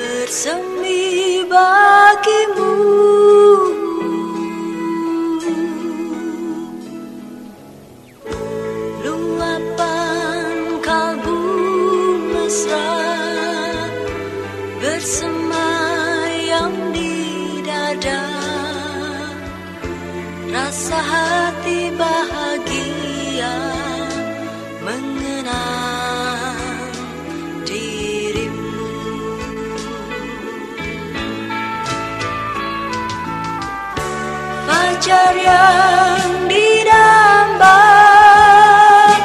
bersemi bagimu. Luapan kalbu mesra bersemayam di dada, rasa hati bahagia mengenang dirimu. Fajar yang didambang,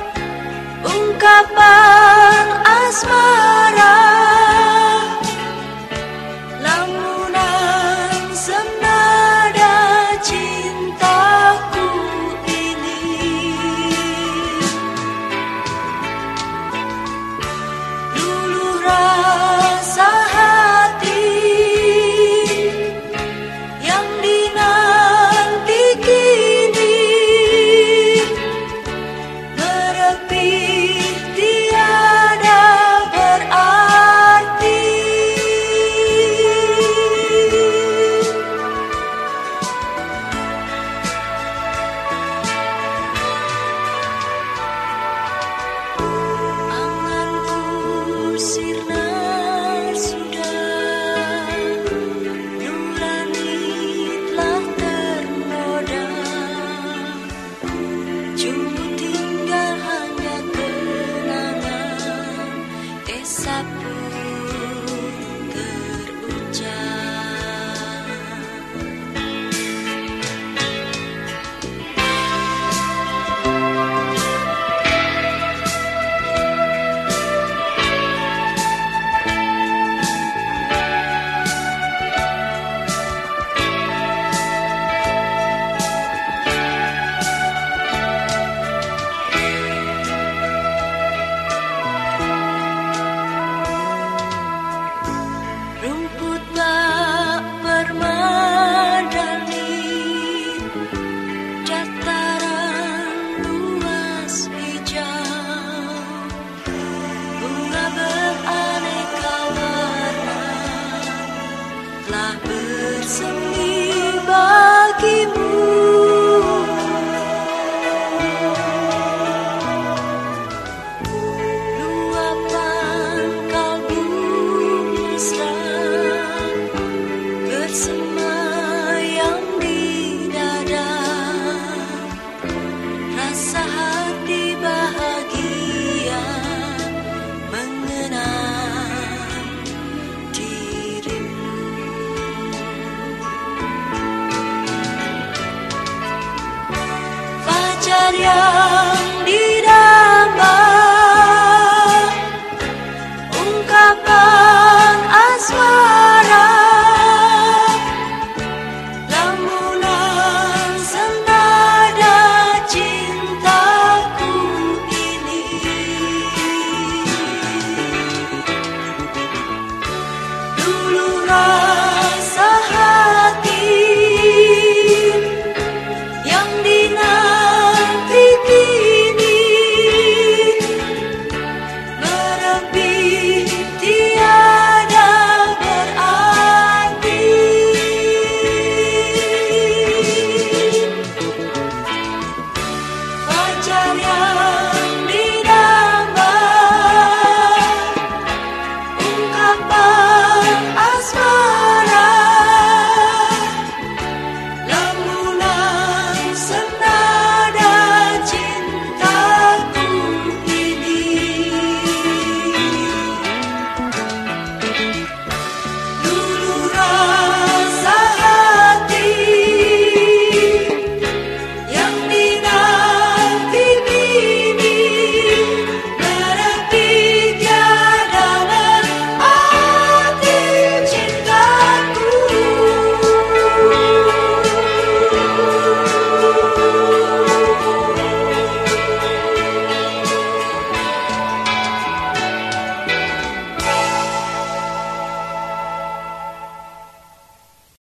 ungkapan asmara, lamunan senada cintaku ini. Dulu rasa hati yang dinanti kini merepi tiada berarti. Anganku sirna sudah, nurani telah ternoda, cuma tinggal hanya kenangan, esa pun terucap. Rumput tak permadani, dataran luas hijau, bunga beraneka warna telah bersemi bagimu. Luapan kalbu mesra bersemayam di dada, rasa hati bahagia mengenang dirimu. Fajar yang didambang, ungkapan asmara, lamunan senada cintaku ini. Dulu